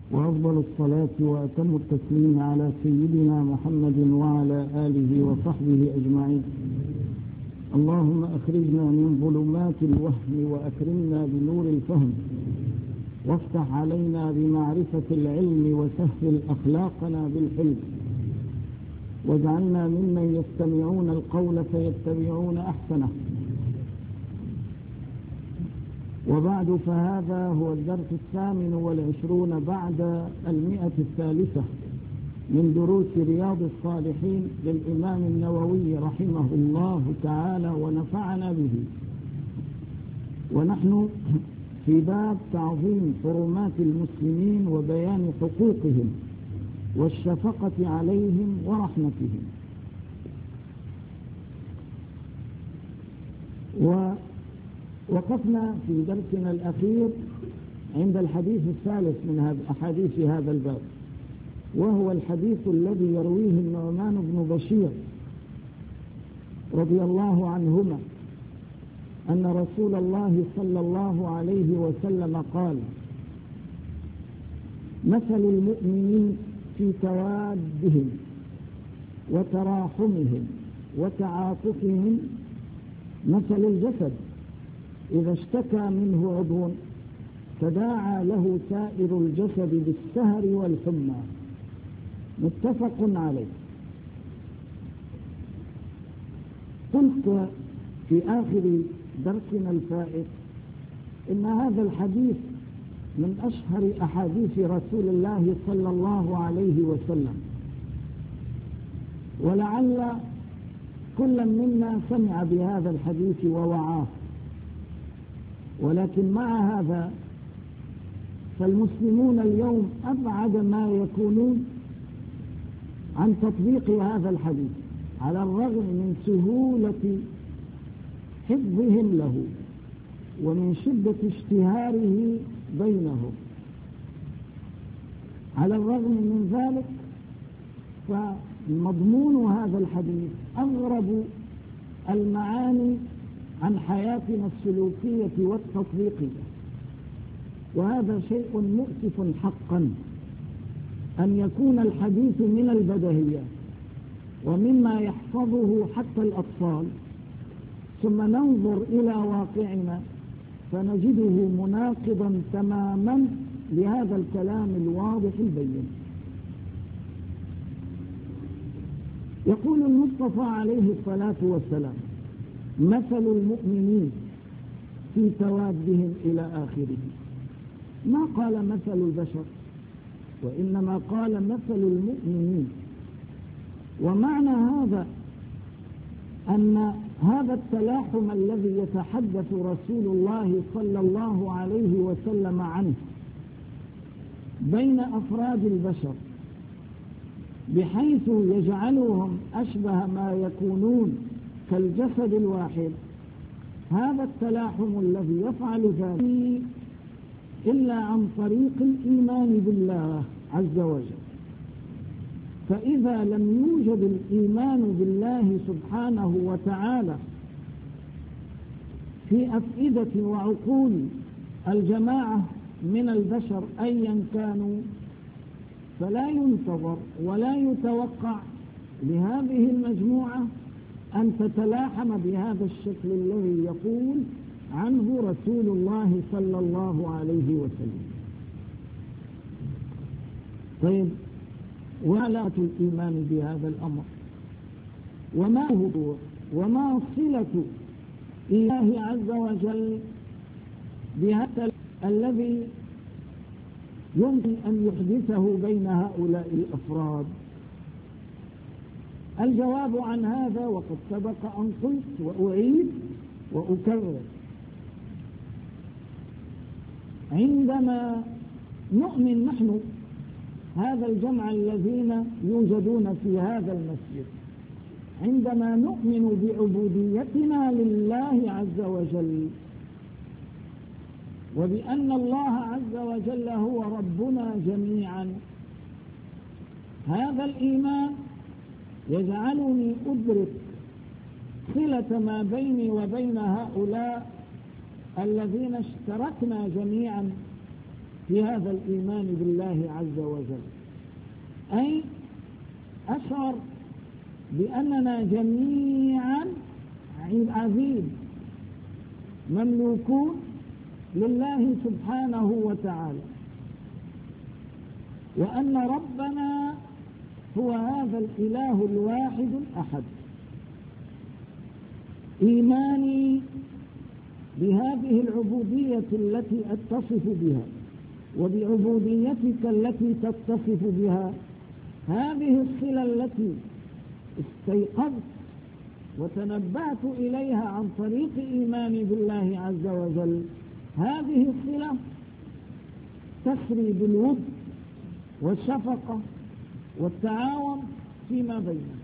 وأفضل الصلاة وأتم التسليم على سيدنا محمد وعلى آله وصحبه أجمعين. اللهم أخرجنا من ظلمات الوهم وأكرمنا بنور الفهم، وافتح علينا بمعرفة العلم وسهل أخلاقنا بالحلم، واجعلنا ممن يستمعون القول فيتبعون أحسنه. وبعد، فهذا هو الدرس 28 بعد 100 من دروس رياض الصالحين للإمام النووي رحمه الله تعالى ونفعنا به، ونحن في باب تعظيم حرمات المسلمين وبيان حقوقهم والشفقة عليهم ورحمتهم. ووقفنا في درسنا الأخير عند الحديث الثالث من أحاديث هذا الباب، وهو الحديث الذي يرويه النعمان بن بشير رضي الله عنهما أن رسول الله صلى الله عليه وسلم قال: مثل المؤمنين في توادهم وتراحمهم وتعاطفهم مثل الجسد إذا اشتكى منه عضو تداعى له سائر الجسد بالسهر والحمى، متفق عليه. قلت في آخر درسنا الفائت إن هذا الحديث من أشهر أحاديث رسول الله صلى الله عليه وسلم، ولعل كل منا سمع بهذا الحديث ووعاه، ولكن مع هذا فالمسلمون اليوم أبعد ما يكونون عن تطبيق هذا الحديث، على الرغم من سهولة حفظهم له ومن شدة اشتهاره بينهم. على الرغم من ذلك فمضمون هذا الحديث أغرب المعاني عن حياتنا السلوكية والتطبيقية، وهذا شيء مؤسف حقا أن يكون الحديث من البديهيات ومما يحفظه حتى الأطفال، ثم ننظر إلى واقعنا فنجده مناقضا تماما لهذا الكلام الواضح البين. يقول المصطفى عليه الصلاة والسلام: مثل المؤمنين في توادهم إلى آخره. ما قال مثل البشر، وإنما قال مثل المؤمنين. ومعنى هذا أن هذا التلاحم الذي يتحدث رسول الله صلى الله عليه وسلم عنه بين أفراد البشر بحيث يجعلهم أشبه ما يكونون كالجسد الواحد، هذا التلاحم الذي يفعل ذلك إلا عن طريق الإيمان بالله عز وجل. فإذا لم يوجد الإيمان بالله سبحانه وتعالى في أفئدة وعقول الجماعة من البشر أيا كانوا، فلا ينتظر ولا يتوقع لهذه المجموعة أن تتلاحم بهذا الشكل الذي يقول عنه رسول الله صلى الله عليه وسلم. طيب، وعلاقة الإيمان بهذا الأمر، وما صلة الله عز وجل بهذا الذي يمكن أن يحدثه بين هؤلاء الأفراد؟ الجواب عن هذا وقد سبق أن قلت وأعيد وأكرر: عندما نؤمن نحن هذا الجمع الذين يوجدون في هذا المسجد، عندما نؤمن بعبوديتنا لله عز وجل وبأن الله عز وجل هو ربنا جميعا، هذا الإيمان يجعلني أدرك صلة ما بيني وبين هؤلاء الذين اشتركنا جميعا في هذا الإيمان بالله عز وجل، أي أشعر بأننا جميعا عبيد مملوكون لله سبحانه وتعالى، وأن ربنا هو هذا الإله الواحد الأحد. إيماني بهذه العبودية التي أتصف بها وبعبوديتك التي تتصف بها، هذه الصلة التي استيقظت وتنبأت إليها عن طريق إيماني بالله عز وجل، هذه الصلة تسري بالود والشفقة والتعاون فيما بيننا.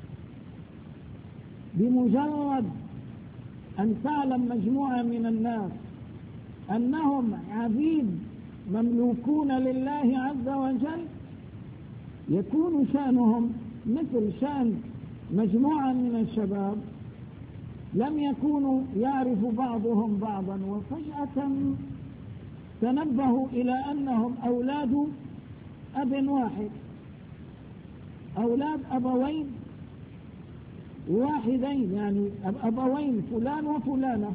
بمجرد أن تعلم مجموعة من الناس أنهم عبيد مملوكون لله عز وجل، يكون شأنهم مثل شأن مجموعة من الشباب لم يكونوا يعرف بعضهم بعضا، وفجأة تنبهوا إلى أنهم أولاد أب واحد، أولاد أبوين واحدين، يعني أبوين فلان وفلانة.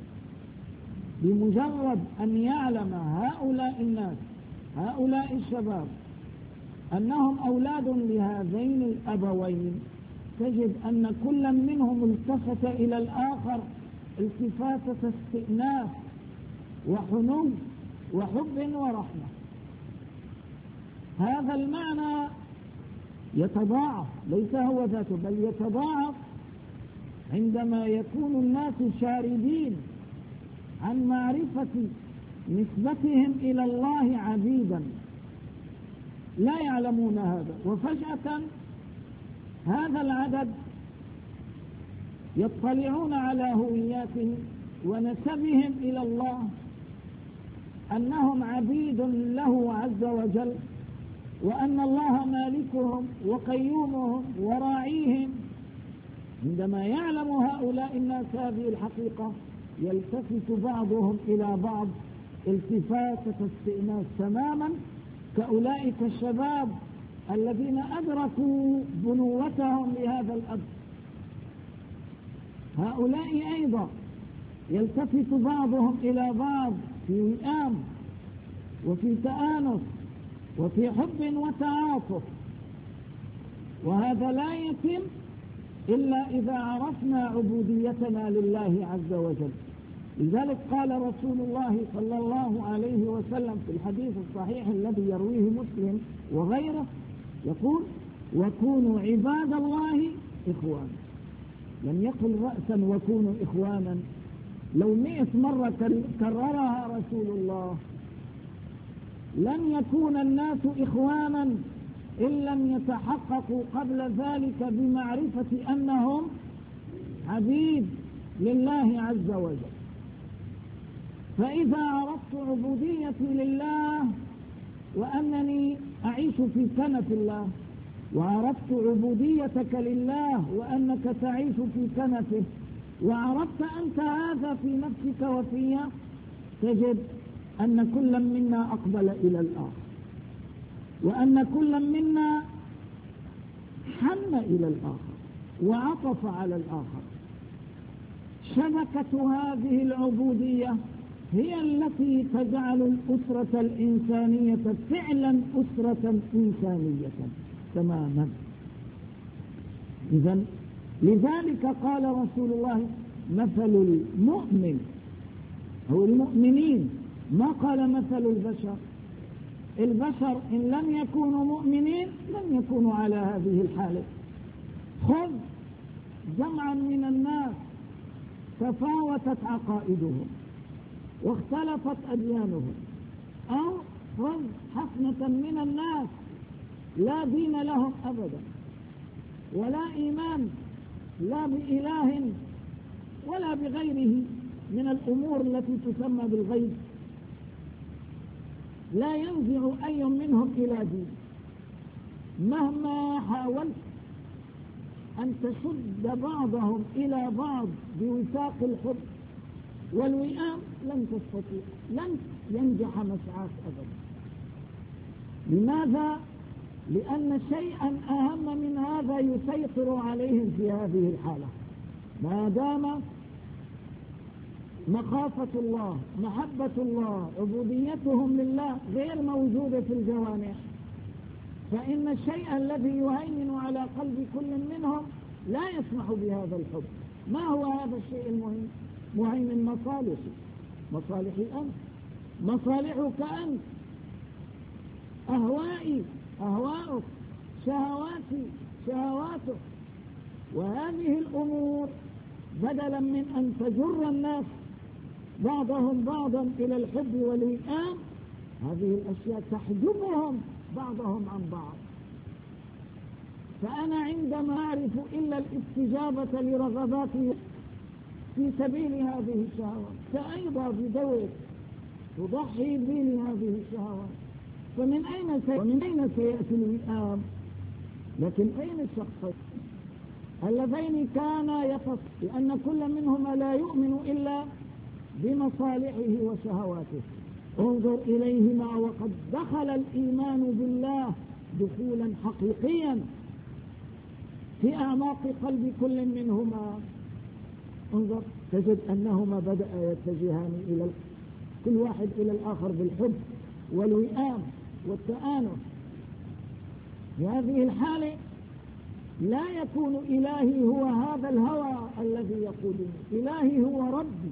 بمجرد أن يعلم هؤلاء الناس هؤلاء الشباب أنهم أولاد لهذين الأبوين، تجد أن كل منهم التفت إلى الآخر التفاتة استئناس وحنو وحب ورحمة. هذا المعنى يتضاعف، ليس هو ذاته بل يتضاعف عندما يكون الناس شاردين عن معرفة نسبتهم إلى الله عبيدا، لا يعلمون هذا، وفجأة هذا العدد يطلعون على هوياتهم ونسبهم إلى الله، أنهم عبيد له عز وجل، وأن الله مالكهم وقيومهم وراعيهم. عندما يعلم هؤلاء الناس هذه الحقيقة يلتفت بعضهم إلى بعض التفاتة استئناس تماما كأولئك الشباب الذين أدركوا بنوتهم لهذا الأب. هؤلاء أيضا يلتفت بعضهم إلى بعض في وئام وفي تآنس وفي حب وتعاطف، وهذا لا يتم إلا إذا عرفنا عبوديتنا لله عز وجل. لذلك قال رسول الله صلى الله عليه وسلم في الحديث الصحيح الذي يرويه مسلم وغيره، يقول: وكونوا عباد الله إخوانا. لم يقل رأسا وكونوا إخوانا، لو 100 مرة كررها رسول الله لن يكون الناس إخوانا إن لم يتحققوا قبل ذلك بمعرفة أنهم عبيد لله عز وجل. فإذا عرفت عبوديتي لله وأنني أعيش في كنف الله، وعرفت عبوديتك لله وأنك تعيش في كنفه، وعرفت أنت هذا في نفسك وفي، تجد أن كل منا أقبل إلى الآخر، وأن كل منا حن إلى الآخر وعطف على الآخر. شبكة هذه العبودية هي التي تجعل الأسرة الإنسانية فعلا أسرة إنسانية تماما. إذن لذلك قال رسول الله: مثل المؤمن أو المؤمنين، ما قال مثل البشر. البشر إن لم يكونوا مؤمنين لن يكونوا على هذه الحالة. خذ جمعا من الناس تفاوتت عقائدهم واختلفت أديانهم، أو خذ حفنة من الناس لا دين لهم أبدا ولا إيمان، لا بإله ولا بغيره من الأمور التي تسمى بالغيب، لا ينزع أي منهم إلى دين. مهما حاولت أن تشد بعضهم إلى بعض بوثاق الحب والوئام لن تستطيع، لن ينجح مسعاك أبدا. لماذا؟ لأن شيئا أهم من هذا يسيطر عليهم في هذه الحالة. ما دام مخافة الله، محبة الله، عبوديتهم لله غير موجودة في الجوانح، فإن الشيء الذي يهيمن على قلب كل منهم لا يسمح بهذا الحب. ما هو هذا الشيء المهم؟ مهيمن مصالحي أنت، مصالحك أنت، أهوائي أهواؤك، شهواتي شهواتك. وهذه الأمور بدلا من أن تجر الناس بعضهم بعضا إلى الحب والوئام، هذه الأشياء تحجبهم بعضهم عن بعض. فأنا عندما أعرف إلا الاستجابة لرغباتي في سبيل هذه الشهوات سأيضا بدورك تضحي بي لهذه الشهوات، فمن أين سيأتي الوئام؟ لكن أين الشخصين اللذين كانا لأن كل منهما لا يؤمن إلا بمصالحه وشهواته. انظر إليهما وقد دخل الإيمان بالله دخولا حقيقيا في أعماق قلب كل منهما. انظر تجد أنهما بدأ يتجهان إلى كل واحد إلى الآخر بالحب والوئام والتآنس. في هذه الحالة لا يكون إلهي هو هذا الهوى الذي يقودني، إلهي هو ربي،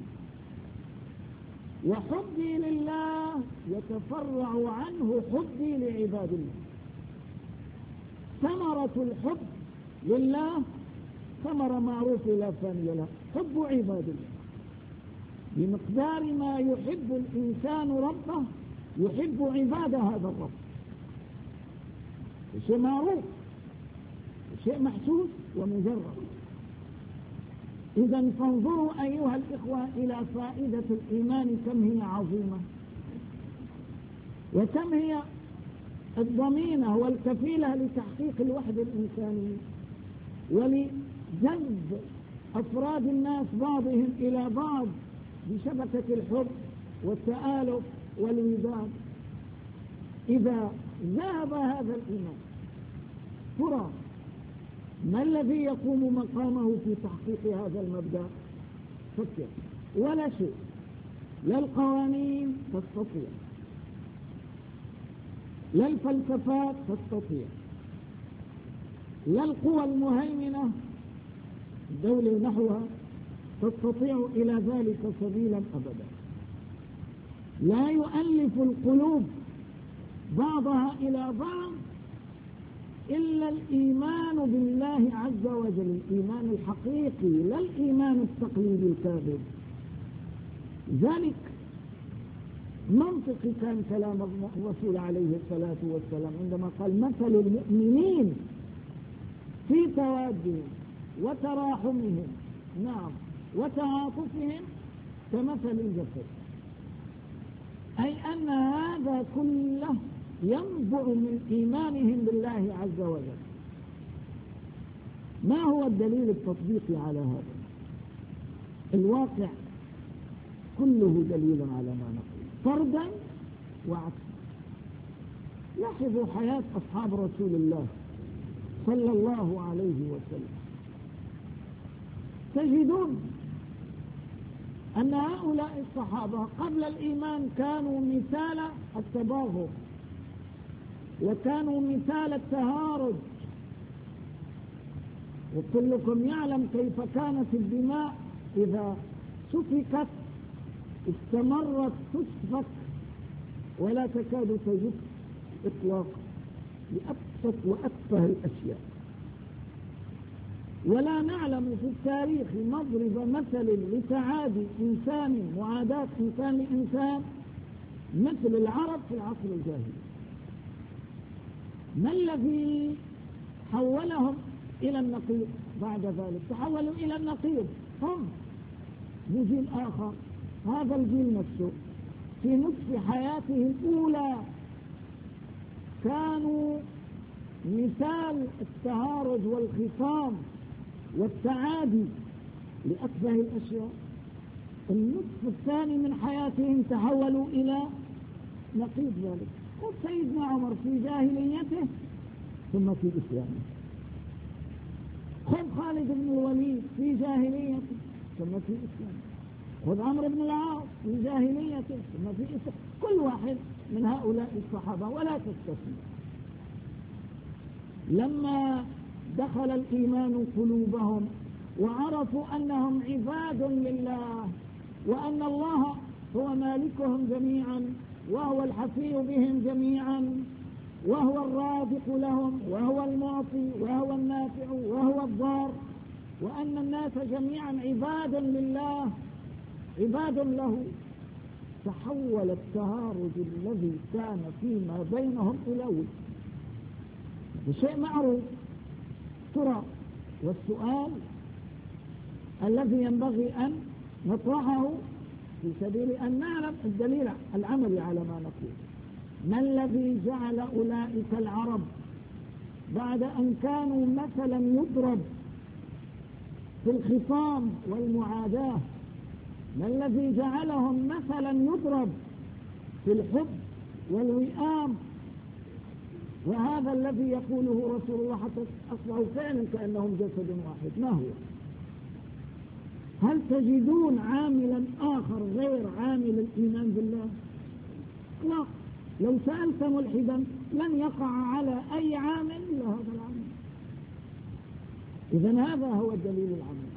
وحبي لله يتفرع عنه حبي لعباد الله. ثمرة الحب لله ثمرة معروفة لا ثانية لها، حب عباد الله. بمقدار ما يحب الإنسان ربه يحب عباد هذا الرب، شيء معروف، شيء محسوس ومجرد. إذا فانظروا أيها الإخوة إلى فائدة الإيمان كم هي عظيمة، وكم هي الضمينة والكفيلة لتحقيق الوحدة الإنسانية ولجذب أفراد الناس بعضهم إلى بعض بشبكة الحب والتآلف والوداد. إذا ذهب هذا الإيمان ترى ما الذي يقوم مقامه في تحقيق هذا المبدأ؟ فكر. ولا شيء، لا القوانين تستطيع، لا الفلسفات تستطيع، لا القوى المهيمنة الدولة نحوها تستطيع إلى ذلك سبيلا أبدا. لا يؤلف القلوب بعضها إلى بعض إلا الإيمان بالله عز وجل، الإيمان الحقيقي لا الإيمان التقليدي الكاذب. ذلك منطقي كان كلام الرسول عليه الصلاة والسلام عندما قال مثل المؤمنين في توادهم وتراحمهم وتعاطفهم كمثل الجسد، أي أن هذا كله ينبع من إيمانهم بالله عز وجل. ما هو الدليل التطبيقي على هذا؟ الواقع كله دليل على ما نقول فردا وعكسا. لاحظوا حياة أصحاب رسول الله صلى الله عليه وسلم، تجدون أن هؤلاء الصحابة قبل الإيمان كانوا مثال التباغض، وكانوا مثال التهارج، وكلكم يعلم كيف كانت الدماء إذا سفكت استمرت تسفك ولا تكاد تجف إطلاقا لأبسط وأتفه الأشياء. ولا نعلم في التاريخ مضرب مثل لتعادي إنسان وعادات إنسان لإنسان مثل العرب في العصر الجاهلي. ما الذي حولهم إلى النقيض بعد ذلك؟ تحولوا إلى النقيض هم بجيل آخر. هذا الجيل نفسه في نصف حياته الأولى كانوا مثال التهارج والخصام والتعادي لأتفه الأشياء. النصف الثاني من حياتهم تحولوا إلى نقيض ذلك، خذ سيدنا عمر في جاهليته ثم في إسلامه، خذ خالد بن الوليد في جاهليته ثم في إسلامه، خذ عمرو بن العاص في جاهليته ثم في إسلامه، كل واحد من هؤلاء الصحابة ولا تستثني. لما دخل الإيمان قلوبهم وعرفوا أنهم عباد لله وأن الله هو مالكهم جميعا وهو الحفي بهم جميعا وهو الرازق لهم وهو المعطي وهو النافع وهو الضار، وأن الناس جميعا عباد لله عباد له، تحول التهارج الذي كان فيما بينهم إلى ود. بشيء معروف. ترى والسؤال الذي ينبغي أن نطرحه في سبيل أن نعلم الدليل العملي على ما نقول: ما الذي جعل أولئك العرب بعد أن كانوا مثلا يضرب في الخصام والمعاداة، ما الذي جعلهم مثلا يضرب في الحب والوئام، وهذا الذي يقوله رسول الله حتى أصبحوا فعلا كأنهم جسد واحد؟ ما هو؟ هل تجدون عاملا آخر غير عامل الإيمان بالله؟ لا. لو سألت ملحدا لن يقع على أي عامل إلا هذا العامل. إذن هذا هو الدليل العملي.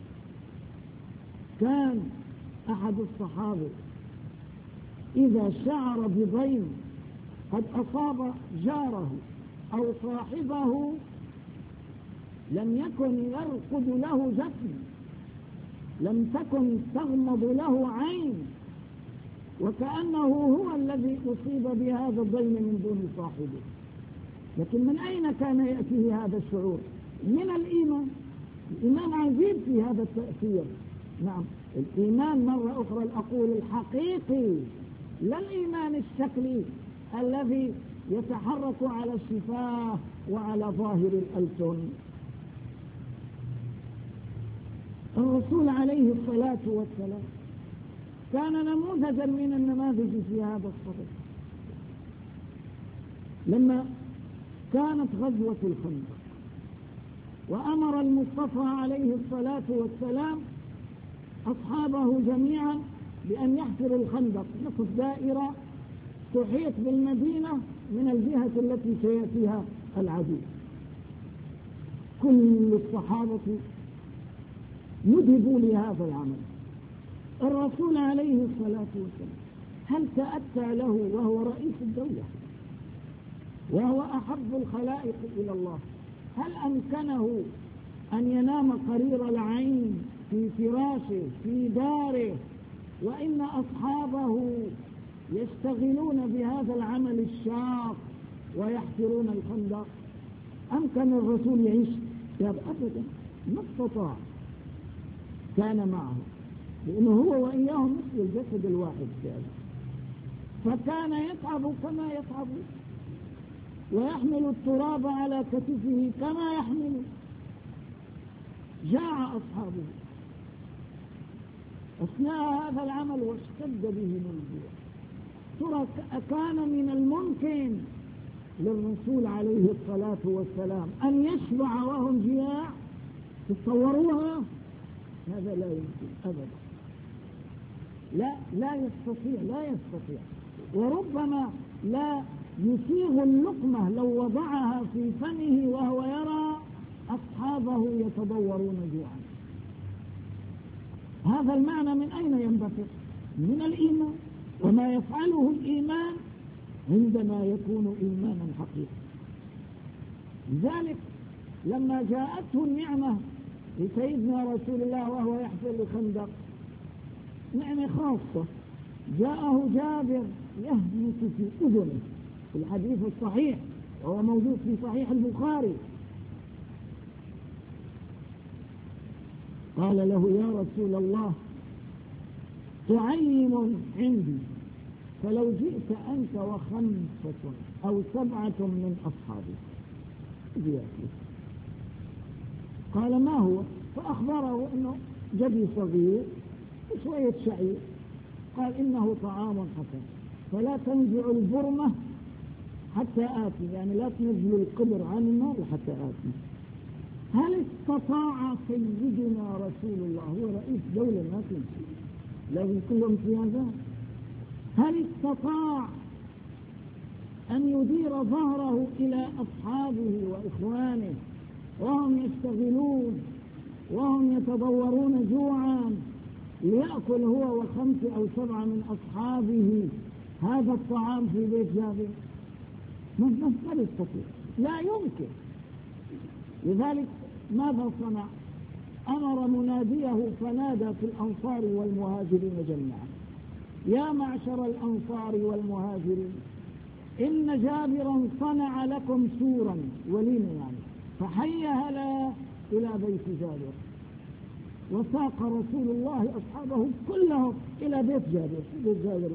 كان أحد الصحابة إذا شعر بضيم قد أصاب جاره أو صاحبه لم يكن يرقد له جسم، لم تكن تغمض له عين، وكأنه هو الذي أصيب بهذا الضيم من دون صاحبه. لكن من أين كان يأتيه هذا الشعور؟ من الإيمان. الإيمان عجيب في هذا التأثير. نعم، الإيمان مرة أخرى أقول الحقيقي، لا الإيمان الشكلي الذي يتحرك على الشفاه وعلى ظاهر الألسن. الرسول عليه الصلاة والسلام كان نموذجا من النماذج في هذا الصدد. لما كانت غزوة الخندق وأمر المصطفى عليه الصلاة والسلام أصحابه جميعا بأن يحفروا الخندق، نصف دائرة تحيط بالمدينة من الجهة التي سيأتيها العدو. كل الصحابة ندهبوا لهذا العمل. الرسول عليه الصلاة والسلام هل تأتى له وهو رئيس الدولة وهو أحب الخلائق إلى الله، هل أمكنه أن ينام قرير العين في فراشه في داره وإن أصحابه يشتغلون بهذا العمل الشاق ويحفرون الخندق؟ أمكن الرسول يعيش؟ أبدا، ما استطاع. كان معه لأنه هو وإياهم مثل الجسد الواحد كان، فكان يتعب كما يتعب ويحمل التراب على كتفه كما يحمل. جاع أصحابه أثناء هذا العمل واشتد بهم الجوع. ترى كان من الممكن للرسول عليه الصلاة والسلام أن يشبع وهم جياع؟ تتصوروها؟ هذا لا يمكن أبدا. لا يستطيع. وربما لا يسيغ اللقمة لو وضعها في فمه وهو يرى أصحابه يتضورون جوعا. هذا المعنى من أين ينبثق؟ من الإيمان، وما يفعله الإيمان عندما يكون إيمانا حقيقي. لذلك لما جاءته النعمة لسيدنا رسول الله وهو يحفر الخندق، نعمة خاصة، جاءه جابر يهمس في أذنه في الحديث الصحيح وهو موجود في صحيح البخاري، قال له: يا رسول الله، تعيم عندي فلو جئت أنت وخمسة أو سبعة من أصحابي. قال: ما هو؟ فأخبره أنه جدي صغير وشوية شعير. قال: إنه طعام حسن، فلا تنزع البرمة حتى آتي، يعني لا تنزلوا القبر عن النار حتى آتي. هل استطاع سيدنا رسول الله، هو رئيس دولة ما تنسي لازم كل امتيازات، هل استطاع أن يدير ظهره إلى أصحابه وإخوانه وهم يشتغلون وهم يتضورون جوعا ليأكل هو و5 أو 7 من أصحابه هذا الطعام في بيت جابر؟ ما يستطيع، لا يمكن. لذلك ماذا صنع؟ أمر مناديه فنادى في الأنصار والمهاجرين جميعا: يا معشر الأنصار والمهاجرين، إن جابرا صنع لكم سورا ولينا، يعني فحي هلا إلى بيت جابر. وساق رسول الله أصحابه كلهم إلى بيت جابر، بيت جابر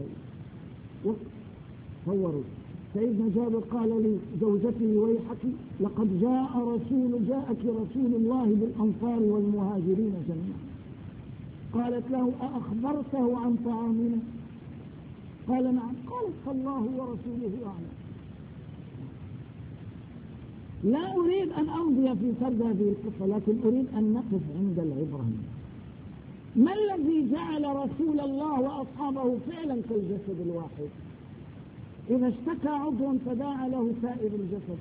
تصوروا سيدنا جابر قال لي زوجته: ويحك، لقد جاءك رسول الله بالأنصار والمهاجرين جميعا. قالت له: أأخبرته عن طعامنا؟ قال: نعم. قالت: فالله ورسوله أعلم. لا أريد أن أمضي في سرد هذه القصة، لكن أريد أن نقف عند العبرة. ما الذي جعل رسول الله وأصحابه فعلا كالجسد الواحد؟ إذا اشتكى عضو تداعى له سائر الجسد.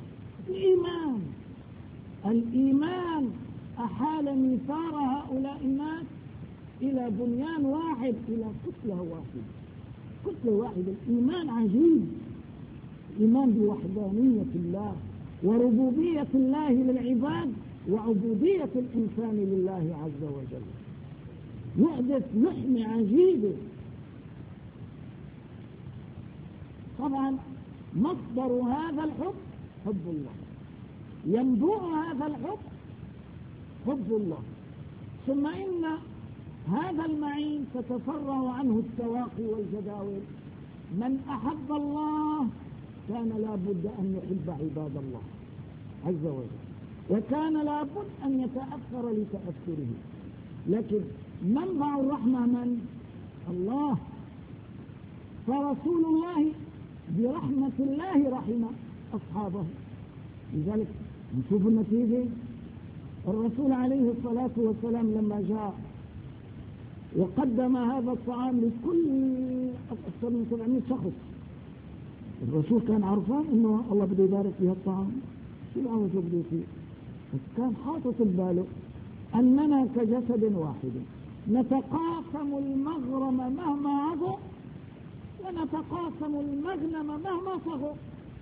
الإيمان أحال ميثار هؤلاء الناس إلى بنيان واحد، إلى كتلة واحدة. الإيمان عجيب، إيمان بوحدانية الله وربوبية الله للعباد وعبودية الإنسان لله عز وجل، يحدث لحمة عجيبة. طبعا مصدر هذا الحب حب الله، ينبوع هذا الحب حب الله، ثم إن هذا المعين تتفرع عنه التواقي والجداول. من أحب الله كان لابد أن يحب عباد الله عز وجل، وكان لابد أن يتأثر لتأثره. لكن منبع الرحمة من؟ الله. فرسول الله برحمة الله رحم أصحابه. لذلك نشوف النتيجة. الرسول عليه الصلاة والسلام لما جاء وقدم هذا الطعام لكل أكثر من 700 شخص، الرسول كان عرفان إنه الله بده يبارك فيها الطعام، شو العوض بده فيه؟ بس كان حاطط بباله أننا كجسد واحد نتقاسم المغرم مهما عظم ونتقاسم المغنم مهما صغر.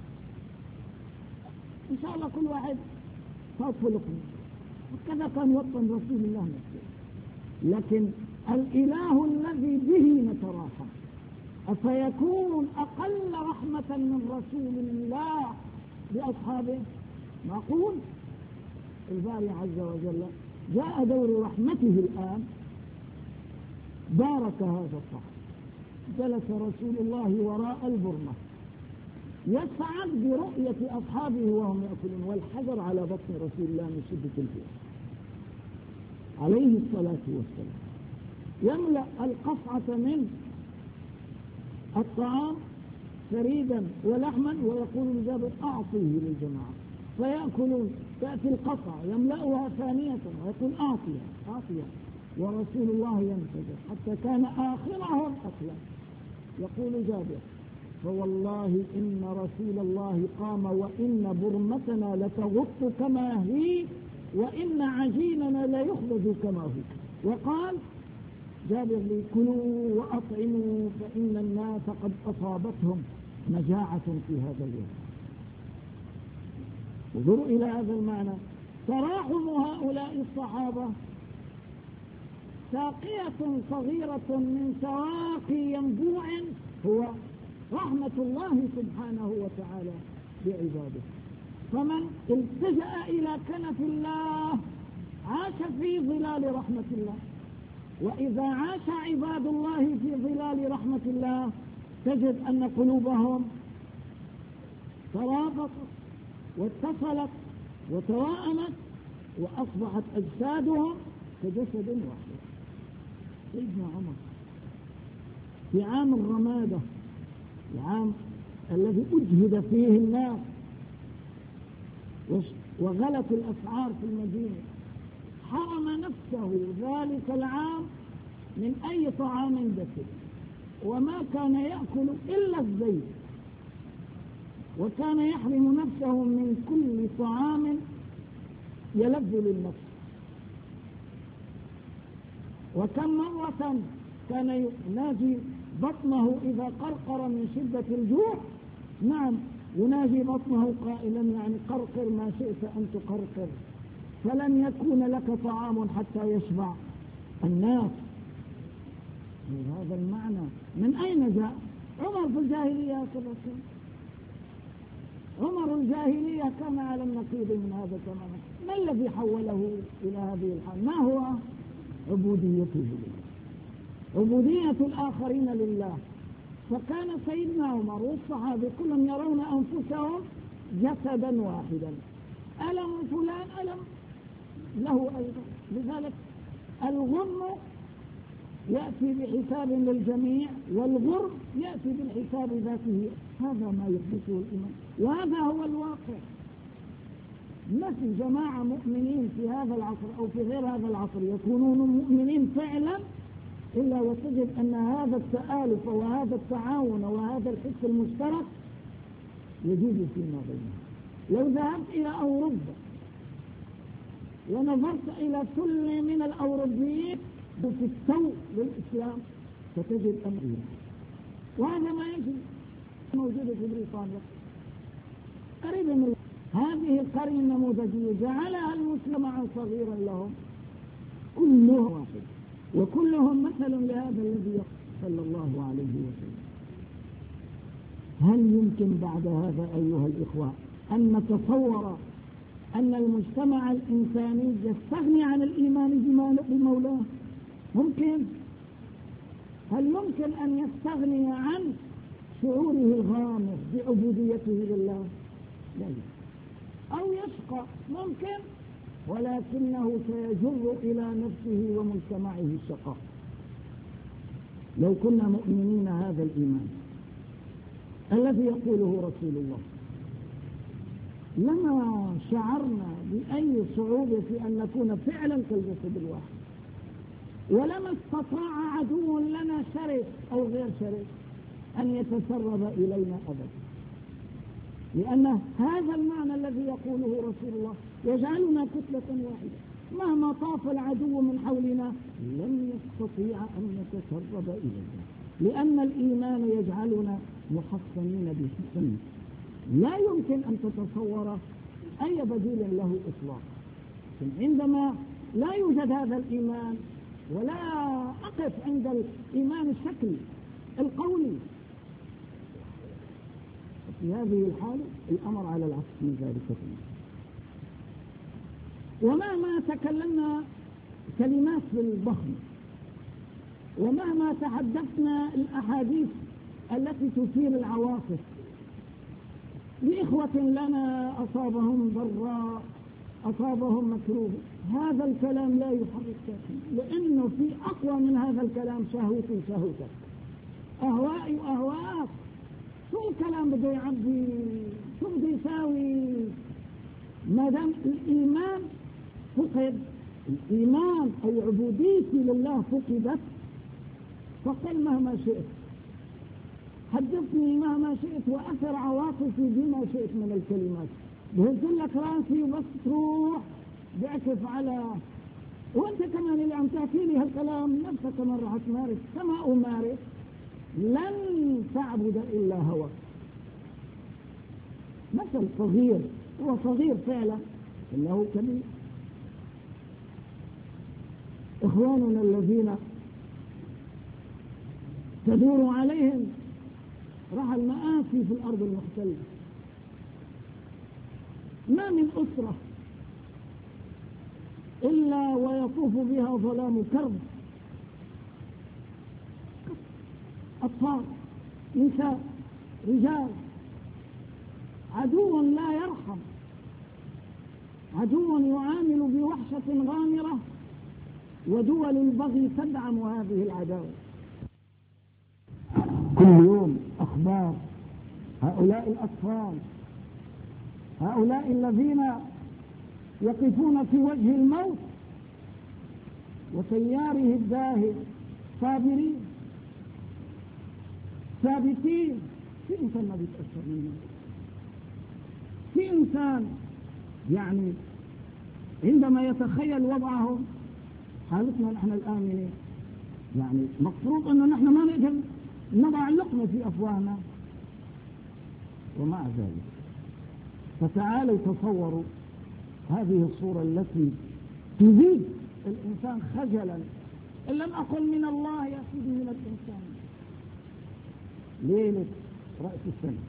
إن شاء الله كل واحد صوت لقمة. وكذا كان وطن رسول الله نفسه. لكن الإله الذي به نتراحم أفيكون أقل رحمة من رسول الله بأصحابه؟ معقول؟ الباري عز وجل جاء دور رحمته الآن، بارك هذا الصحن. جلس رسول الله وراء البرمة يسعد برؤية أصحابه وهم يأكلون، والحجر على بطن رسول الله من شدة الجوع عليه الصلاة والسلام. يملأ القصعة من الطعام فريدا ولحما ويقول لجابر: أعطيه للجماعة، فيأكلون. تأتي القصعة يملأها ثانية ويقول: أعطيها. ورسول الله ينتظر حتى كان آخرهم أكلا. يقول جابر: فوالله إن رسول الله قام وإن برمتنا لتغط كما هي وإن عجيننا ليخبز كما هو. وقال جابر لي: كلوا وأطعموا فإن الناس قد أصابتهم مجاعة في هذا اليوم. انظروا إلى هذا المعنى. تراحم هؤلاء الصحابة ساقية صغيرة من سواقي ينبوع هو رحمة الله سبحانه وتعالى بعباده. فمن التجأ إلى كنف الله عاش في ظلال رحمة الله. وإذا عاش عباد الله في ظلال رحمة الله تجد أن قلوبهم ترابطت واتصلت وتوائمت وأصبحت أجسادهم كجسد واحد. سيدنا عمر في عام الرمادة، في عام الذي أجهد فيه الناس وغلت الأسعار في المدينة حرم نفسه ذلك العام من أي طعام دسم، وما كان يأكل إلا الزيت، وكان يحرم نفسه من كل طعام يلذ للنفس. وكم مرة كان يناجي بطنه إذا قرقر من شدة الجوع، نعم يناجي بطنه قائلا يعني قرقر ما شئت أن تقرقر، فلن يكون لك طعام حتى يشبع الناس. هذا المعنى من أين جاء؟ عمر في الجاهلية كذا كان، عمر الجاهلية كان على النقيض من هذا تماما. ما الذي حوله إلى هذه الحال؟ ما هو؟ عبوديته لله، عبودية الآخرين لله. فكان سيدنا عمر والصحابة كلهم يرون أنفسهم جسدا واحدا، ألم فلان ألم له أيضا. لذلك الغم يأتي بحساب للجميع، والغرب يأتي بالحساب ذاته. هذا ما يحدثه الإيمان، وهذا هو الواقع. ما في جماعة مؤمنين في هذا العصر أو في غير هذا العصر يكونون مؤمنين فعلا إلا وتجد أن هذا التآلف وهذا التعاون وهذا الحس المشترك يجوز فيما بينهم. لو ذهبت إلى أوروبا ونظرت إلى كل من الأوروبيين في السوء للإسلام ستجد أمرين، وهذا ما يجب موجودة في بريطانيا قريبا من هذه القرية النموذجية جعلها المجتمع صغيرا لهم، كلهم واحد وكلهم مثل لهذا الذي صلى الله عليه وسلم. هل يمكن بعد هذا أيها الإخوة أن نتصور أن المجتمع الإنساني يستغني عن الإيمان بمولاه؟ ممكن؟ هل ممكن أن يستغني عن شعوره الغامر بعبوديته لله؟ لا يمكن. أو يشقى ممكن، ولكنه سيجر إلى نفسه ومجتمعه الشقاء. لو كنا مؤمنين هذا الإيمان الذي يقوله رسول الله لما شعرنا بأي صعوبة في أن نكون فعلا كالجسد الواحد، ولما استطاع عدو لنا شرس أو غير شرس أن يتسرب إلينا أبدا، لأن هذا المعنى الذي يقوله رسول الله يجعلنا كتلة واحدة. مهما طاف العدو من حولنا لن يستطيع أن يتسرب إلينا، لأن الإيمان يجعلنا محصنين بحسن لا يمكن أن تتصور أي بديل له إطلاقا. عندما لا يوجد هذا الإيمان، ولا أقف عند الإيمان الشكلي القولي، في هذه الحالة الأمر على العكس من ذلك. ومهما تكلمنا كلمات بالضخم، ومهما تحدثنا الأحاديث التي تثير العواطف لإخوة لنا أصابهم ضراء أصابهم مكروه، هذا الكلام لا يحرك، لأنه في أقوى من هذا الكلام شهوتي شهوتك، أهوائي وأهواءك. شو الكلام بده يعبي؟ شو بده يساوي؟ ما دام الإيمان فقد، الإيمان أو عبوديتي لله فقدت، فقل مهما شئت، حدثني مهما شئت، وأثر عواطفي بما شئت من الكلمات. بهز لك راسي وبس تروح بعكف على، وانت كمان اللي عم تحكي لي هالكلام نفسك كمان راح تمارس كما أمارس. لن تعبد إلا هواك. مثل صغير، هو صغير فعلا إنه كبير. إخواننا الذين تدور عليهم راح المآسي في الأرض المحتلة، ما من أسرة إلا ويطوف بها ظلام كرب، أطفال، نساء، رجال، عدو لا يرحم، عدو يعامل بوحشة غامرة، ودول البغي تدعم هذه العداوة. كل يوم أخبار هؤلاء الأطفال، هؤلاء الذين يقفون في وجه الموت وسياره الداهر صابرين ثابتين. في إنسان ما بيتأثر منه، في إنسان يعني عندما يتخيل وضعهم حالتنا نحن الآن، يعني مفروض أنه نحن ما نقدر نضع اللقمة في أفواهنا، ومع ذلك فتعالوا تصوروا هذه الصورة التي تزيد الإنسان خجلا، إن لم أقل من الله يا سيدي من الإنسان. ليلة رأس السنة،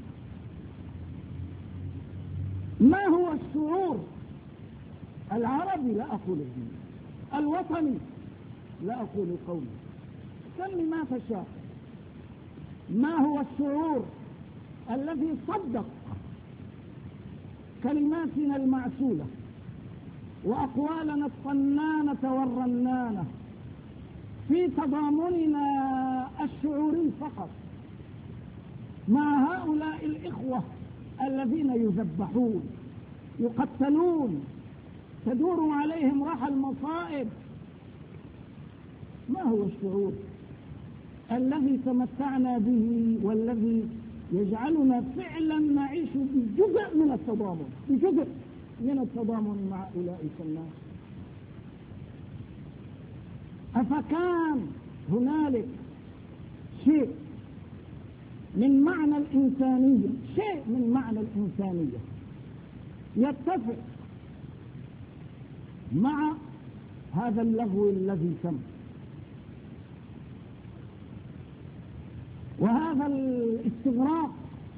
ما هو الشعور العربي؟ لا أقول الوطني، لا أقول قومي، سمي ما تشاء. ما هو الشعور الذي صدق كلماتنا المعسولة وأقوالنا الطنانة والرنانة في تضامننا الشعوري فقط مع هؤلاء الإخوة الذين يذبحون يقتلون تدور عليهم رحى المصائب؟ ما هو الشعور الذي تمتعنا به والذي يجعلنا فعلا نعيش بجزء من التضامن، بجزء من التضامن مع أولئك الناس؟ أفكان هنالك شيء من معنى الإنسانية، شيء من معنى الإنسانية يتفق مع هذا اللغو الذي تم وهذا الاستغراق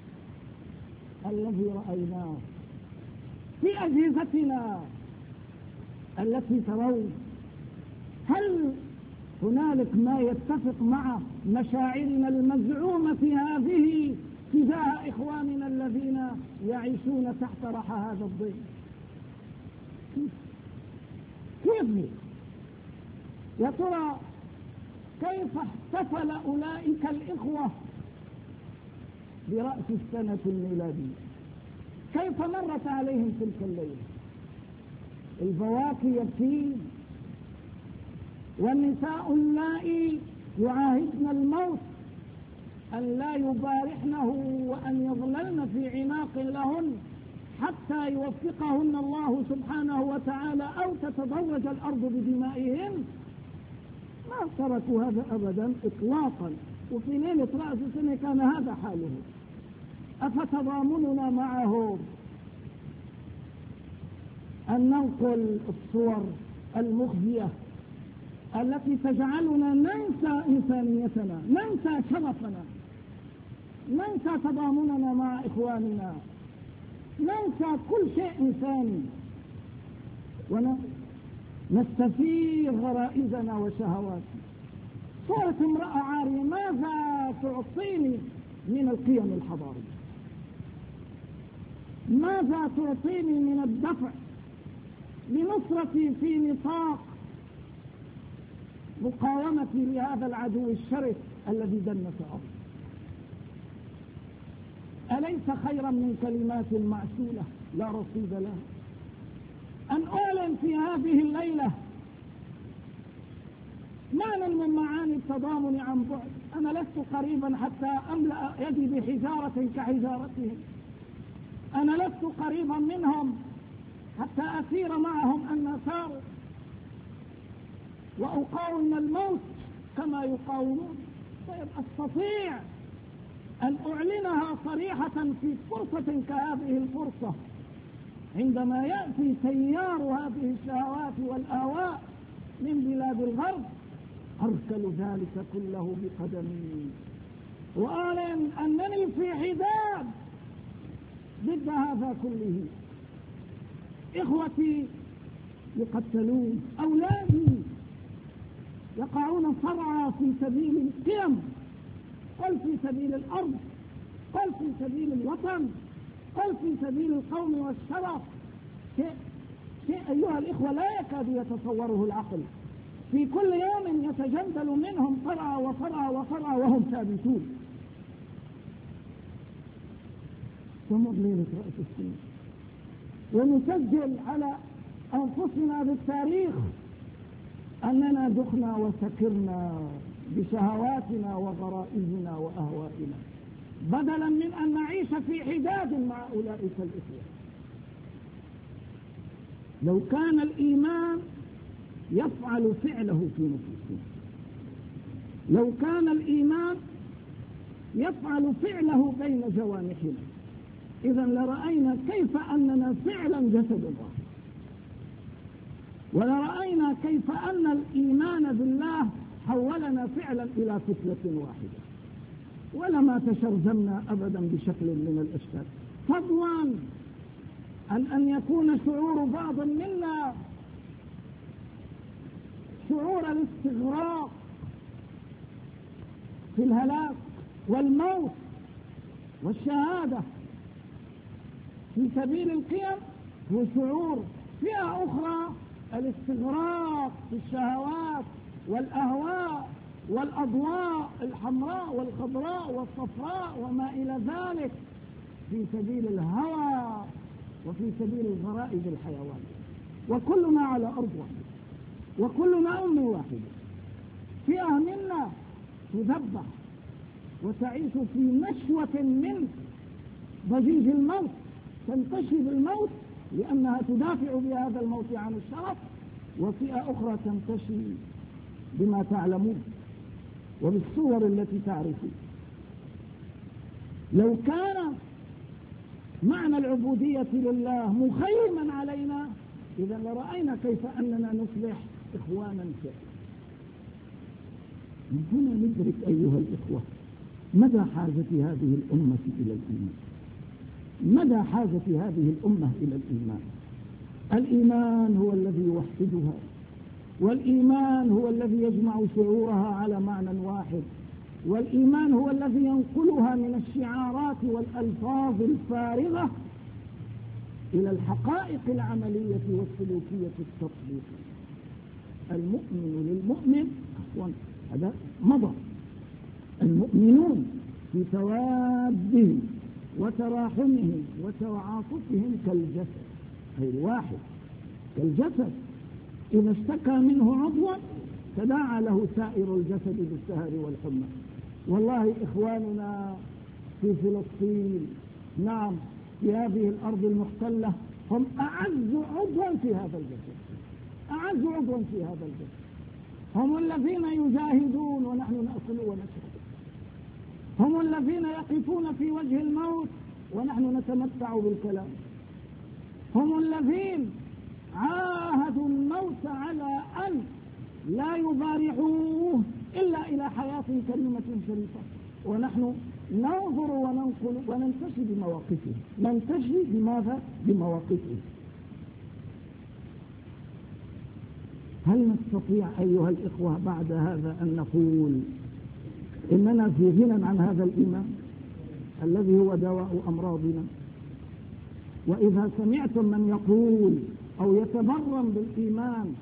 الذي رأيناه في أجهزتنا التي ترون؟ هل هنالك ما يتفق مع مشاعرنا المزعومة هذه تجاه إخواننا الذين يعيشون تحت رحى هذا الضيق؟ كيف يا ترى كيف احتفل أولئك الإخوة برأس السنة الميلادية؟ كيف مرت عليهم تلك الليلة؟ البواكي يبكين، والنساء اللائي يعاهدن الموت أن لا يبارحنه وأن يظللن في عناق لهن حتى يوفقهن الله سبحانه وتعالى أو تتضوج الأرض بدمائهن. ما تركوا هذا أبدا إطلاقا، وفي ليلة رأس السنة كان هذا حاله. أفتضامننا معهم أن ننقل الصور المخزية التي تجعلنا ننسى إنسانيتنا، ننسى شرفنا، ننسى تضامننا مع إخواننا، ننسى كل شيء إنساني، ونستثير غرائزنا وشهواتنا؟ صورة امرأة عارية ماذا تعطيني من القيم الحضارية؟ ماذا تعطيني من الدفع لنصرتي في نطاق مقاومتي لهذا العدو الشرس الذي دنس أرضي؟ أليس خيرا من كلمات معسولة لا رصيد لها أن أعلن في هذه الليلة معنى من معاني التضامن عن بعد؟ أنا لست قريبا حتى أملأ يدي بحجارة كحجارتهم، أنا لست قريبا منهم حتى أسير معهم أن ساروا وأقاوم الموت كما يقاومون. طيب أستطيع أن أعلنها صريحة في فرصة كهذه الفرصة عندما يأتي تيار هذه الشهوات والآواء من بلاد الغرب؟ أركل ذلك كله بقدمي وأعلن أنني في حداد ضد هذا كله. إخوتي يقتلون، أولادي يقعون صرعى في سبيل القيم، قل في سبيل الأرض، قل في سبيل الوطن، قل في سبيل القوم والشرف. شيء أيها الإخوة لا يكاد يتصوره العقل. في كل يوم يتجندل منهم صرعى وصرعى وصرعى وهم ثابتون. تمر ليلة رأس السنة ونسجل على أنفسنا بالتاريخ أننا دخنا وسكرنا بشهواتنا وغرائزنا وأهوائنا، بدلا من أن نعيش في حداد مع أولئك الإخوة. لو كان الإيمان يفعل فعله في نفوسنا، لو كان الإيمان يفعل فعله بين جوانحنا، إذا لرأينا كيف أننا فعلا جسد واحد، ولرأينا كيف أن الإيمان بالله حولنا فعلا إلى فتلة واحدة، ولما تشرذمنا أبدا بشكل من الأشكال، فضلا عن أن يكون شعور بعض منا شعور الاستغراق في الهلاك والموت والشهادة في سبيل القيم، وشعور فئة أخرى الاستغراق في الشهوات والأهواء والأضواء الحمراء والخضراء والصفراء وما إلى ذلك في سبيل الهوى وفي سبيل الغرائز الحيوانية. وكلنا على أرض واحدة، وكلنا أم واحدة. فئة منا تذبح وتعيش في نشوة من ضجيج الموت، تنتشي بالموت لأنها تدافع بهذا الموت عن الشرف، وفئة أخرى تنتشي بما تعلمون وبالصور التي تعرفون. لو كان معنى العبودية لله مخيما علينا، إذا لرأينا كيف أننا نصلح إخوانا فعلا. من هنا ندرك أيها الإخوة مدى حاجة هذه الأمة إلى الإيمان، مدى حاجة هذه الأمة إلى الإيمان. الإيمان هو الذي يوحدها، والإيمان هو الذي يجمع شعورها على معنى واحد، والإيمان هو الذي ينقلها من الشعارات والألفاظ الفارغة إلى الحقائق العملية والسلوكية التطبيقية. المؤمن للمؤمن، هذا مضى، المؤمنون في توادهم وتراحمهم وتعاطفهم كالجسد، أي الواحد كالجسد، إذا اشتكى منه عضوا تداعى له سائر الجسد بالسهر والحمى. والله إخواننا في فلسطين، نعم في هذه الأرض المحتلة، هم أعز عضوا في هذا الجسد، أعز عضوا في هذا الجسد. هم الذين يجاهدون ونحن نأكل ونشرب، هم الذين يقفون في وجه الموت ونحن نتمتع بالكلام، هم الذين عاهدوا الموت على أن لا يبارحوه إلا إلى حياة كريمة شريفة، ونحن ننظر وننقل وننتشي بمواقفه. ننتشي بماذا؟ بمواقفه. هل نستطيع أيها الإخوة بعد هذا أن نقول إننا في غنى عن هذا الإيمان الذي هو دواء أمراضنا؟ وإذا سمعتم من يقول أو يتبرم بالإيمان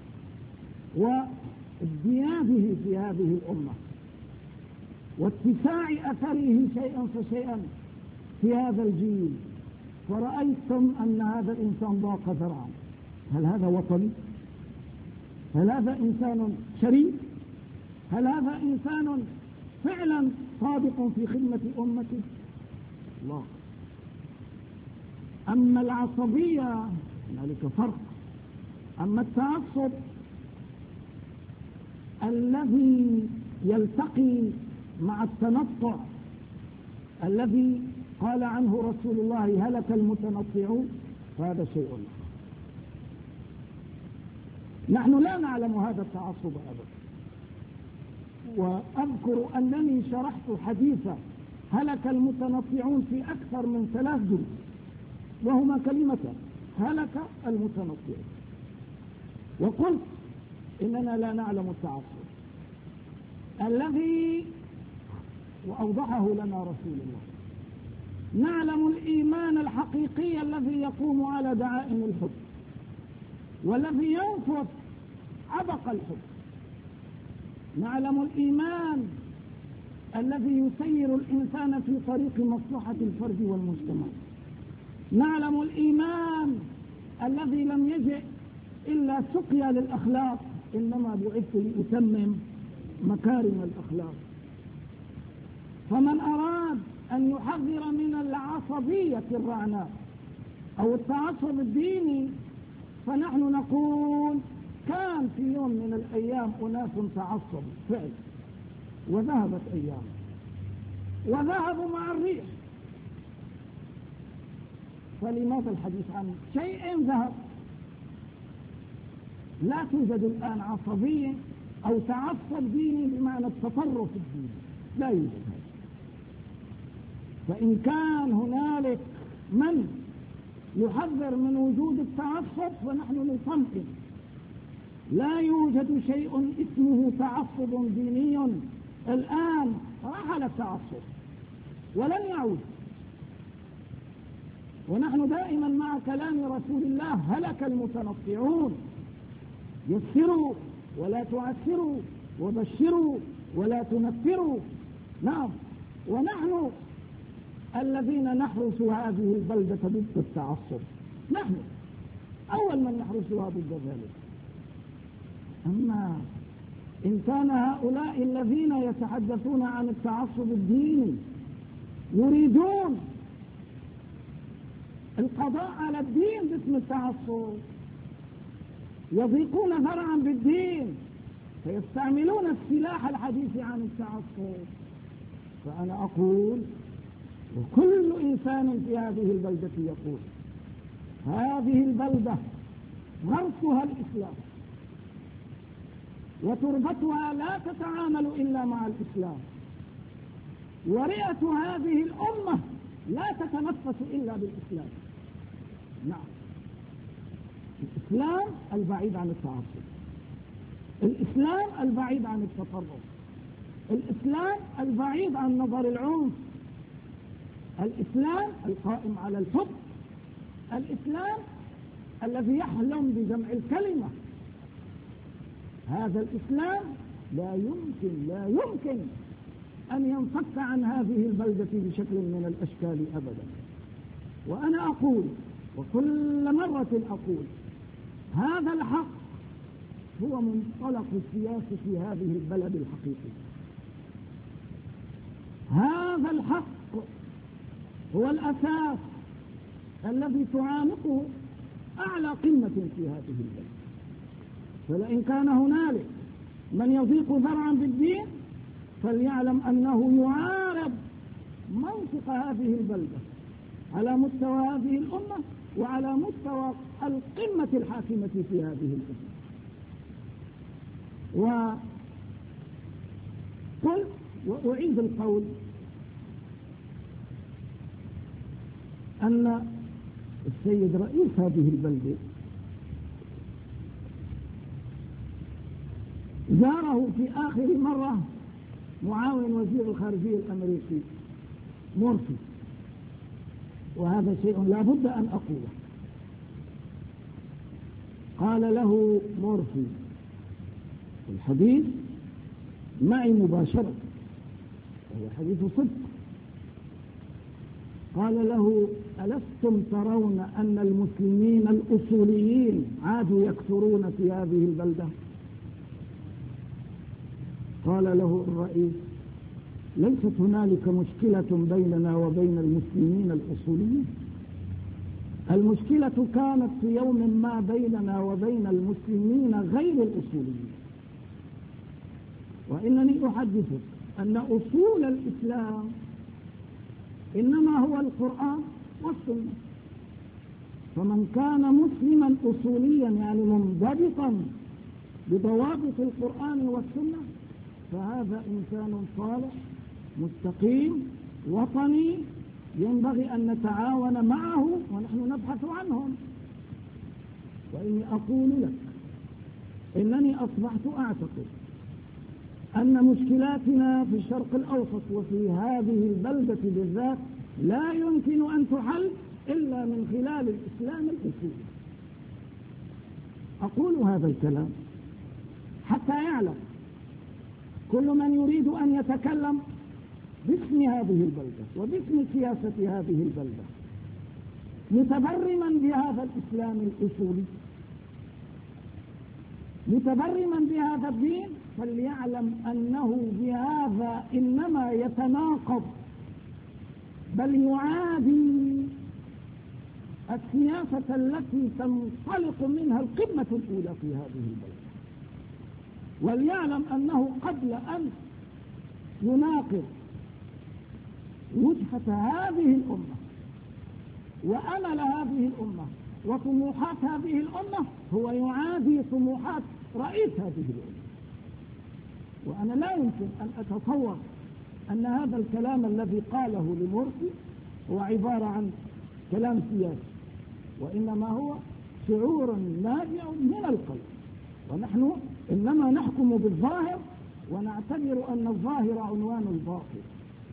وازدياده في هذه الأمة واتساع أثره شيئا فشيئا في هذا الجيل، فرأيتم أن هذا الإنسان ضاق ذرعا، هل هذا وطني؟ هل هذا إنسان شريف؟ هل هذا إنسان فعلا صادق في خدمة أمته؟ الله. أما العصبية هنالك فرق. أما التعصب الذي يلتقي مع التنطع الذي قال عنه رسول الله هلك المتنطعون، فهذا شيء آخر. نحن لا نعلم هذا التعصب أبدا. وأذكر أنني شرحت حديث هلك المتنطعون في أكثر من 3 دروس، وهما كلمتان: هلك المتنطعون. وقلت إننا لا نعلم التعصب الذي وأوضحه لنا رسول الله. نعلم الإيمان الحقيقي الذي يقوم على دعائم الحب والذي ينفض عبق الحب. نعلم الإيمان الذي يسير الإنسان في طريق مصلحة الفرد والمجتمع. نعلم الإيمان الذي لم يجئ إلا سقيا للأخلاق، إنما بعثت لأتمم مكارم الأخلاق. فمن أراد أن يحذر من العصبية الرعناء أو التعصب الديني، فنحن نقول كان في يوم من الأيام أناس تعصبوا فعلا وذهبت أيام وذهبوا مع الريح، فلماذا الحديث عن شيء ذهب؟ لا توجد الآن عصبية أو تعصب ديني بمعنى التطرف الديني، لا يوجد هذا. فإن كان هنالك من يحذر من وجود التعصب فنحن نطمئن. لا يوجد شيء اسمه تعصب ديني الآن، رحل التعصب ولن يعود. ونحن دائما مع كلام رسول الله: هلك المتنطعون، يسروا ولا تعسروا، وبشروا ولا تنفروا. نعم، ونحن الذين نحرس هذه البلدة ضد التعصب، نحن أول من نحرسها ضد ذلك. أما إن كان هؤلاء الذين يتحدثون عن التعصب الديني يريدون القضاء على الدين باسم التعصب، يضيقون ذرعا بالدين، فيستعملون السلاح الحديث عن التعصب، فأنا أقول وكل إنسان في هذه البلدة يقول: هذه البلدة غرسها الإسلام، وتربتها لا تتعامل إلا مع الإسلام، ورئة هذه الأمة لا تتنفس إلا بالإسلام. نعم، الإسلام البعيد عن التعصب، الإسلام البعيد عن التطرف، الإسلام البعيد عن نظر العنف، الإسلام القائم على الحب، الإسلام الذي يحلم بجمع الكلمة. هذا الإسلام لا يمكن أن ينفك عن هذه البلدة بشكل من الأشكال أبدا. وأنا أقول وكل مرة أقول: هذا الحق هو منطلق السياسة في هذه البلد الحقيقي. هذا الحق هو الأساس الذي تعانقه أعلى قمة في هذه البلد. فلئن كان هنالك من يضيق ذرعا بالدين فليعلم أنه يعارض منطق هذه البلدة على مستوى هذه الأمة وعلى مستوى القمة الحاكمة في هذه الأمة. وقل وأعيد القول أن السيد رئيس هذه البلدة زاره في آخر مرة معاون وزير الخارجية الأمريكي مورفي، وهذا شيء لا بد أن أقوله. قال له مورفي في الحديث معي مباشرة، وهو حديث صدق، قال له: ألستم ترون أن المسلمين الأصوليين عادوا يكثرون في هذه البلدة؟ قال له الرئيس: ليست هنالك مشكلة بيننا وبين المسلمين الأصوليين، المشكلة كانت في يوم ما بيننا وبين المسلمين غير الأصوليين. وإنني أحدثك أن أصول الإسلام إنما هو القرآن والسنة، فمن كان مسلما أصوليا يعني منضبطا بضوابط القرآن والسنة فهذا إنسان صالح مستقيم وطني ينبغي أن نتعاون معه ونحن نبحث عنهم. وإني أقول لك إنني أصبحت أعتقد أن مشكلاتنا في الشرق الأوسط وفي هذه البلدة بالذات لا يمكن أن تحل إلا من خلال الإسلام الأصولي. أقول هذا الكلام حتى يعلم كل من يريد أن يتكلم باسم هذه البلدة وباسم سياسة هذه البلدة متبرما بهذا الإسلام الأصولي، متبرما بهذا الدين، فليعلم أنه بهذا إنما يتناقض بل يعادي السياسة التي تنطلق منها القمة الأولى في هذه البلد. وليعلم أنه قبل أن يناقض وجهة هذه الأمة وأمل هذه الأمة وطموحات هذه الأمة، هو يعادي طموحات رئيس هذه الأمة. وأنا لا يمكن أن أتصور أن هذا الكلام الذي قاله لمرسي هو عبارة عن كلام سياسي، وإنما هو شعور نابع من القلب، ونحن إنما نحكم بالظاهر ونعتبر أن الظاهر عنوان الباطل.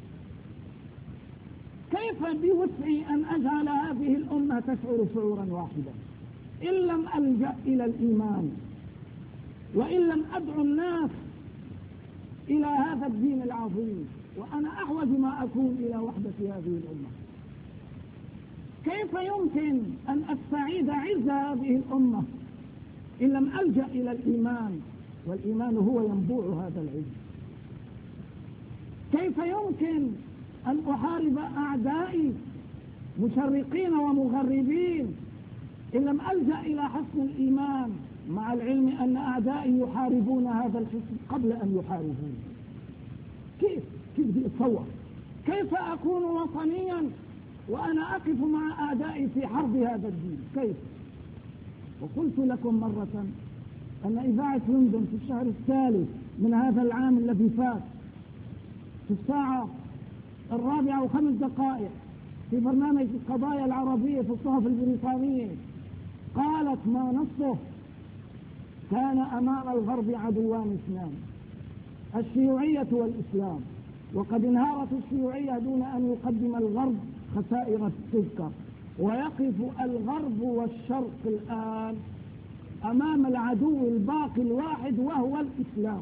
كيف بوسعي أن أجعل هذه الأمة تشعر شعورا واحدا إن لم ألجأ إلى الإيمان وإن لم أدعو الناس إلى هذا الدين العظيم، وأنا أحوج ما أكون إلى وحدة هذه الأمة؟ كيف يمكن أن أستعيد عز هذه الأمة إن لم ألجأ إلى الإيمان، والإيمان هو ينبوع هذا العز؟ كيف يمكن أن أحارب أعدائي مشرقين ومغربين إن لم ألجأ إلى حصن الإيمان، مع العلم أن أعدائي يحاربون هذا الحصن قبل أن يحاربون؟ كيف بدي أتصور؟ كيف أكون وطنيا وأنا أقف مع أعدائي في حرب هذا الدين؟ كيف؟ وقلت لكم مرة أن إذاعة لندن في الشهر الثالث من هذا العام الذي فات في الساعة 4:05 في برنامج القضايا العربية في الصحف البريطانية قالت ما نصه: كان أمام الغرب عدوان اثنان، الشيوعية والإسلام، وقد انهارت الشيوعية دون أن يقدم الغرب خسائر التذكر، ويقف الغرب والشرق الآن أمام العدو الباقي الواحد وهو الإسلام.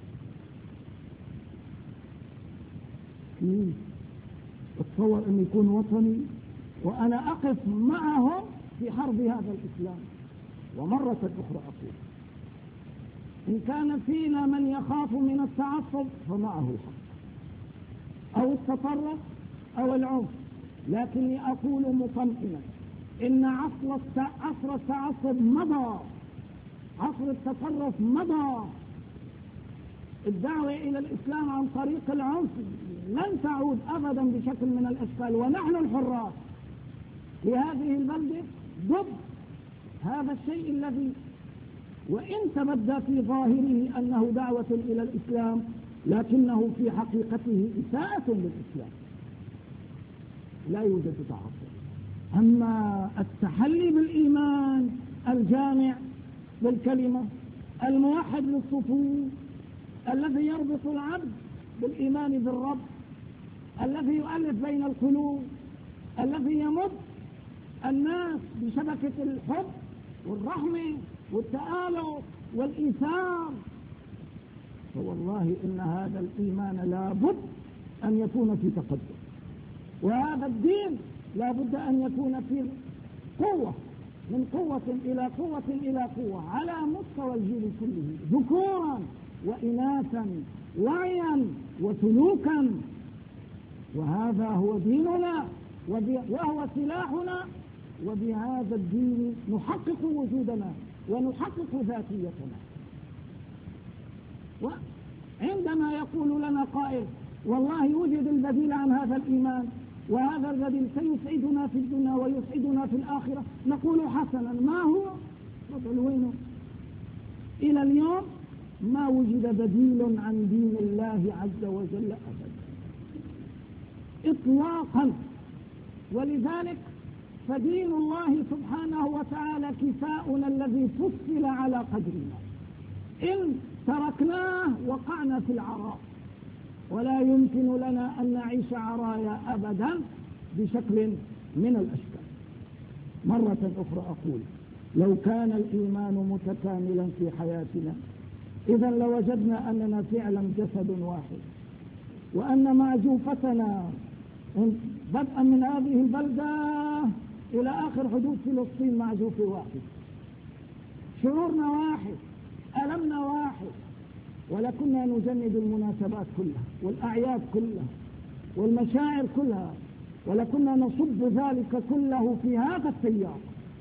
أتصور أن يكون وطني وأنا أقف معهم في حرب هذا الإسلام. ومرة أخرى أقول: إن كان فينا من يخاف من التعصب فمعه الحق، أو التطرف أو العنف، لكني أقول مطمئنا إن عصر التعصب مضى، عصر التطرف مضى. الدعوة إلى الإسلام عن طريق العنف لن تعود أبدا بشكل من الأشكال، ونحن الحراس في هذه البلدة ضد هذا الشيء الذي وإن تبدى في ظاهره أنه دعوة إلى الإسلام، لكنه في حقيقته إساءة للإسلام. لا يوجد تعصب. أما التحلي بالإيمان الجامع بالكلمة، الموحد للصفوف، الذي يربط العبد بالإيمان بالرب، الذي يؤلف بين القلوب، الذي يمد الناس بشبكة الحب والرحمة والتآلف والإيثار، فوالله إن هذا الإيمان لابد أن يكون في تقدم، وهذا الدين لابد أن يكون في قوة، من قوة إلى قوة إلى قوة، على مستوى الجيل كله، ذكورا وإناثا، وعيا وسلوكا. وهذا هو ديننا وهو سلاحنا، وبهذا الدين نحقق وجودنا ونحقق ذاتيتنا. وعندما يقول لنا قائل: والله وجد البديل عن هذا الإيمان، وهذا البديل سيسعدنا في الدنيا ويسعدنا في الآخرة، نقول: حسنا، ما هو؟ تفضل، وينه؟ إلى اليوم ما وجد بديل عن دين الله عز وجل أبدا إطلاقا. ولذلك فدين الله سبحانه وتعالى كفاؤنا الذي فصل على قدرنا، إن تركناه وقعنا في العراء، ولا يمكن لنا أن نعيش عرايا أبدا بشكل من الأشكال. مرة أخرى أقول: لو كان الإيمان متكاملا في حياتنا إذا لوجدنا أننا فعلا جسد واحد، وأن معزوفتنا بدءا من هذه البلدة إلى آخر حدود فلسطين معزوف واحد، شعورنا واحد، ألمنا واحد، ولكنا نجند المناسبات كلها والأعياد كلها والمشاعر كلها، ولكنا نصب ذلك كله في هذا التيار.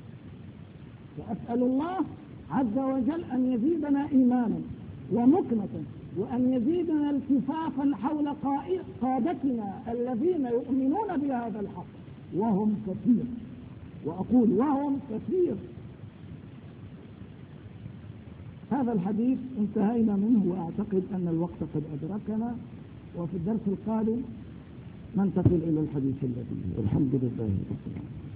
وأسأل الله عز وجل أن يزيدنا إيمانا ومكنة، وأن يزيدنا التفافا حول قادتنا الذين يؤمنون بهذا الحق، وهم كثير، وأقول وهم كثير. هذا الحديث انتهينا منه، وأعتقد أن الوقت قد أدركنا، وفي الدرس القادم ننتقل إلى الحديث الذي. الحمد لله رب العالمين.